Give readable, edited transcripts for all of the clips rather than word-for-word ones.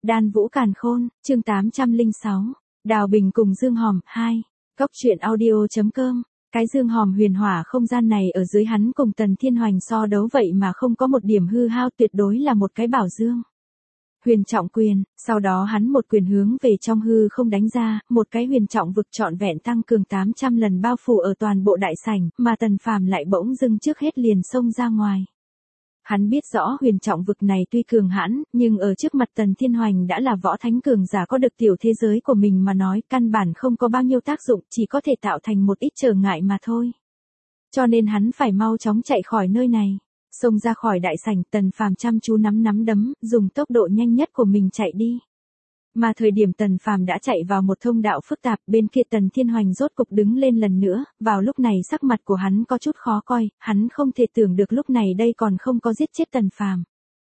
Đan Vũ Càn Khôn, chương 806. Đào Bình cùng Dương Hòm, 2. Cốc truyện audio.com. Cái Dương Hòm huyền hỏa không gian này ở dưới hắn cùng Tần Thiên Hoành so đấu vậy mà không có một điểm hư hao, tuyệt đối là một cái bảo dương. Huyền trọng quyền, sau đó hắn một quyền hướng về trong hư không đánh ra, một cái huyền trọng vực trọn vẹn tăng cường 800 lần bao phủ ở toàn bộ đại sảnh, mà Tần Phàm lại bỗng dưng trước hết liền xông ra ngoài. Hắn biết rõ huyền trọng vực này tuy cường hãn, nhưng ở trước mặt Tần Thiên Hoành đã là võ thánh cường giả có được tiểu thế giới của mình mà nói, căn bản không có bao nhiêu tác dụng, chỉ có thể tạo thành một ít trở ngại mà thôi. Cho nên hắn phải mau chóng chạy khỏi nơi này. Xông ra khỏi đại sảnh, Tần Phàm chăm chú nắm đấm, dùng tốc độ nhanh nhất của mình chạy đi. Mà thời điểm Tần Phàm đã chạy vào một thông đạo phức tạp, bên kia Tần Thiên Hoành rốt cục đứng lên lần nữa, vào lúc này sắc mặt của hắn có chút khó coi, hắn không thể tưởng được lúc này đây còn không có giết chết Tần Phàm.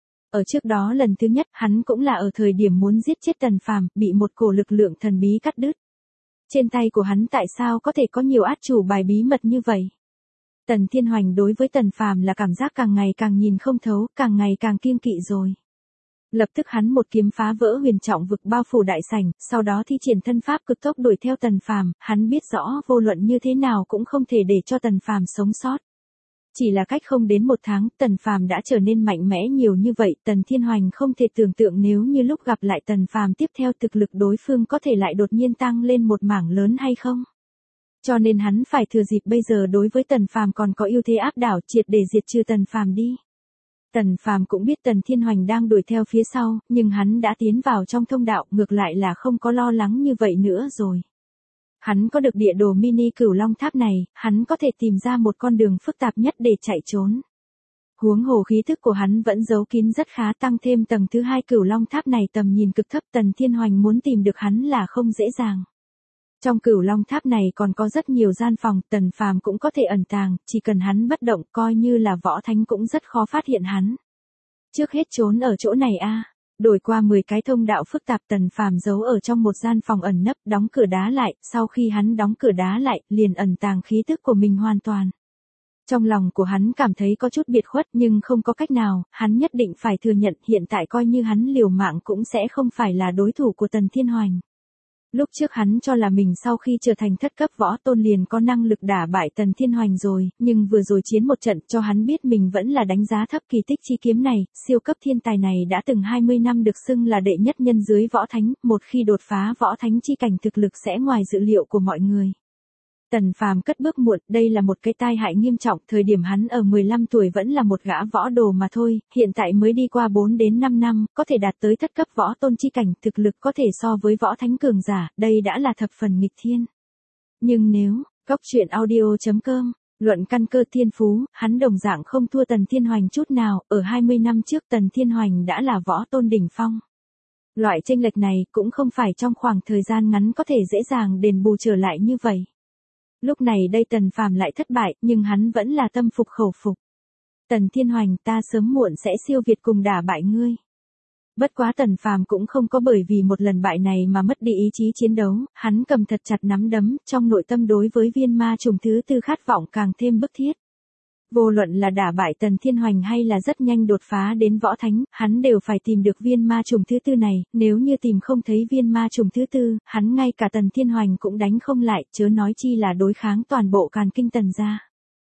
Ở trước đó lần thứ nhất, hắn cũng là ở thời điểm muốn giết chết Tần Phàm, bị một cổ lực lượng thần bí cắt đứt. Trên tay của hắn tại sao có thể có nhiều át chủ bài bí mật như vậy? Tần Thiên Hoành đối với Tần Phàm là cảm giác càng ngày càng nhìn không thấu, càng ngày càng kiêng kỵ rồi. Lập tức hắn một kiếm phá vỡ huyền trọng vực bao phủ đại sảnh, sau đó thi triển thân pháp cực tốc đuổi theo Tần Phàm, hắn biết rõ vô luận như thế nào cũng không thể để cho Tần Phàm sống sót. Chỉ là cách không đến một tháng, Tần Phàm đã trở nên mạnh mẽ nhiều như vậy, Tần Thiên Hoành không thể tưởng tượng nếu như lúc gặp lại Tần Phàm tiếp theo thực lực đối phương có thể lại đột nhiên tăng lên một mảng lớn hay không. Cho nên hắn phải thừa dịp bây giờ đối với Tần Phàm còn có ưu thế áp đảo, triệt để diệt trừ Tần Phàm đi. Tần Phàm cũng biết Tần Thiên Hoành đang đuổi theo phía sau, nhưng hắn đã tiến vào trong thông đạo, ngược lại là không có lo lắng như vậy nữa rồi. Hắn có được địa đồ mini Cửu Long Tháp này, hắn có thể tìm ra một con đường phức tạp nhất để chạy trốn. Huống hồ khí thức của hắn vẫn giấu kín rất khá, tăng thêm tầng thứ 2 Cửu Long Tháp này tầm nhìn cực thấp, Tần Thiên Hoành muốn tìm được hắn là không dễ dàng. Trong Cửu Long Tháp này còn có rất nhiều gian phòng, Tần Phàm cũng có thể ẩn tàng, chỉ cần hắn bất động, coi như là võ thánh cũng rất khó phát hiện hắn. Trước hết trốn ở chỗ này a. Đổi qua 10 cái thông đạo phức tạp, Tần Phàm giấu ở trong một gian phòng ẩn nấp, đóng cửa đá lại, sau khi hắn đóng cửa đá lại, liền ẩn tàng khí tức của mình hoàn toàn. Trong lòng của hắn cảm thấy có chút biệt khuất nhưng không có cách nào, hắn nhất định phải thừa nhận hiện tại coi như hắn liều mạng cũng sẽ không phải là đối thủ của Tần Thiên Hoành. Lúc trước hắn cho là mình sau khi trở thành thất cấp võ tôn liền có năng lực đả bại Tần Thiên Hoành rồi, nhưng vừa rồi chiến một trận cho hắn biết mình vẫn là đánh giá thấp kỳ tích chi kiếm này, siêu cấp thiên tài này đã từng 20 năm được xưng là đệ nhất nhân dưới võ thánh, một khi đột phá võ thánh chi cảnh thực lực sẽ ngoài dự liệu của mọi người. Tần Phàm cất bước muộn, đây là một cái tai hại nghiêm trọng, thời điểm hắn ở 15 tuổi vẫn là một gã võ đồ mà thôi, hiện tại mới đi qua 4 đến 5 năm, có thể đạt tới thất cấp võ tôn chi cảnh, thực lực có thể so với võ thánh cường giả, đây đã là thập phần nghịch thiên. Nhưng nếu, cốc truyện audio.com, luận căn cơ thiên phú, hắn đồng dạng không thua Tần Thiên Hoành chút nào, ở 20 năm trước Tần Thiên Hoành đã là võ tôn đỉnh phong. Loại chênh lệch này cũng không phải trong khoảng thời gian ngắn có thể dễ dàng đền bù trở lại như vậy. Lúc này đây Tần Phàm lại thất bại, nhưng hắn vẫn là tâm phục khẩu phục. Tần Thiên Hoành, ta sớm muộn sẽ siêu việt cùng đả bại ngươi. Bất quá Tần Phàm cũng không có bởi vì một lần bại này mà mất đi ý chí chiến đấu, hắn cầm thật chặt nắm đấm, trong nội tâm đối với viên ma trùng thứ tư khát vọng càng thêm bức thiết. Vô luận là đả bại Tần Thiên Hoành hay là rất nhanh đột phá đến võ thánh, hắn đều phải tìm được viên ma trùng thứ tư này, nếu như tìm không thấy viên ma trùng thứ tư, hắn ngay cả Tần Thiên Hoành cũng đánh không lại, chớ nói chi là đối kháng toàn bộ Càn Kinh Tần gia.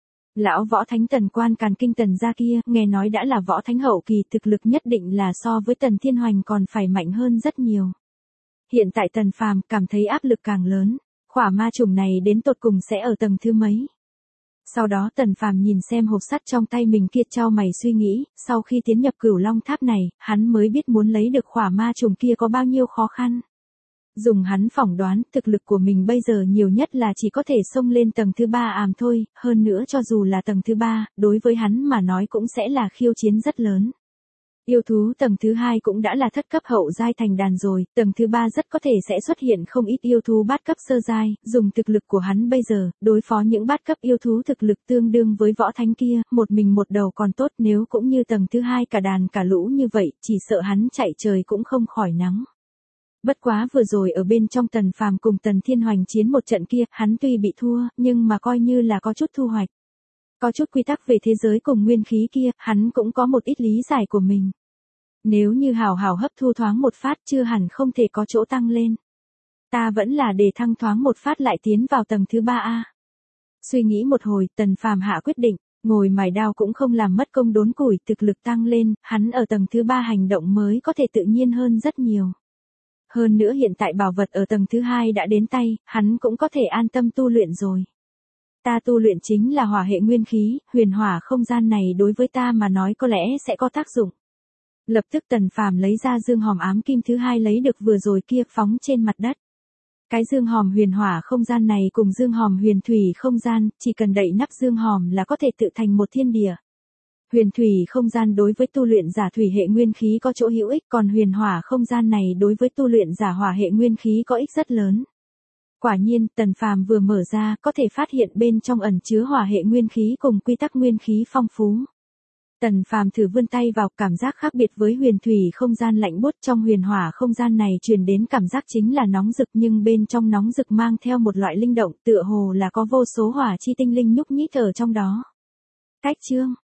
Lão võ thánh Tần Quan Càn Kinh Tần gia kia, nghe nói đã là võ thánh hậu kỳ, thực lực nhất định là so với Tần Thiên Hoành còn phải mạnh hơn rất nhiều. Hiện tại Tần Phàm cảm thấy áp lực càng lớn, khỏa ma trùng này đến tột cùng sẽ ở tầng thứ mấy. Sau đó Tần Phàm nhìn xem hộp sắt trong tay mình kia, chau mày suy nghĩ, sau khi tiến nhập Cửu Long Tháp này, hắn mới biết muốn lấy được khỏa ma trùng kia có bao nhiêu khó khăn. Dùng hắn phỏng đoán, thực lực của mình bây giờ nhiều nhất là chỉ có thể xông lên tầng thứ 3 àm thôi, hơn nữa cho dù là tầng thứ 3, đối với hắn mà nói cũng sẽ là khiêu chiến rất lớn. Yêu thú tầng thứ 2 cũng đã là thất cấp hậu giai thành đàn rồi, tầng thứ 3 rất có thể sẽ xuất hiện không ít yêu thú bát cấp sơ giai, dùng thực lực của hắn bây giờ, đối phó những bát cấp yêu thú thực lực tương đương với võ thánh kia, một mình một đầu còn tốt, nếu cũng như tầng thứ 2 cả đàn cả lũ như vậy, chỉ sợ hắn chạy trời cũng không khỏi nắng. Bất quá vừa rồi ở bên trong Tần Phàm cùng Tần Thiên Hoành chiến một trận kia, hắn tuy bị thua, nhưng mà coi như là có chút thu hoạch. Có chút quy tắc về thế giới cùng nguyên khí kia, hắn cũng có một ít lý giải của mình. Nếu như hào hào hấp thu thoáng một phát chưa hẳn không thể có chỗ tăng lên. Ta vẫn là để thăng thoáng một phát lại tiến vào tầng thứ 3A. Suy nghĩ một hồi, Tần Phàm hạ quyết định, ngồi mài đao cũng không làm mất công đốn củi, thực lực tăng lên, hắn ở tầng thứ 3 hành động mới có thể tự nhiên hơn rất nhiều. Hơn nữa hiện tại bảo vật ở tầng thứ 2 đã đến tay, hắn cũng có thể an tâm tu luyện rồi. Ta tu luyện chính là hỏa hệ nguyên khí, huyền hỏa không gian này đối với ta mà nói có lẽ sẽ có tác dụng. Lập tức Tần Phàm lấy ra dương hòm ám kim thứ 2 lấy được vừa rồi kia phóng trên mặt đất. Cái dương hòm huyền hỏa không gian này cùng dương hòm huyền thủy không gian, chỉ cần đậy nắp dương hòm là có thể tự thành một thiên địa. Huyền thủy không gian đối với tu luyện giả thủy hệ nguyên khí có chỗ hữu ích, còn huyền hỏa không gian này đối với tu luyện giả hỏa hệ nguyên khí có ích rất lớn. Quả nhiên, Tần Phàm vừa mở ra có thể phát hiện bên trong ẩn chứa hỏa hệ nguyên khí cùng quy tắc nguyên khí phong phú. Tần Phàm thử vươn tay vào, cảm giác khác biệt với huyền thủy không gian lạnh buốt, trong huyền hỏa không gian này truyền đến cảm giác chính là nóng rực, nhưng bên trong nóng rực mang theo một loại linh động, tựa hồ là có vô số hỏa chi tinh linh nhúc nhích ở trong đó. Cách chương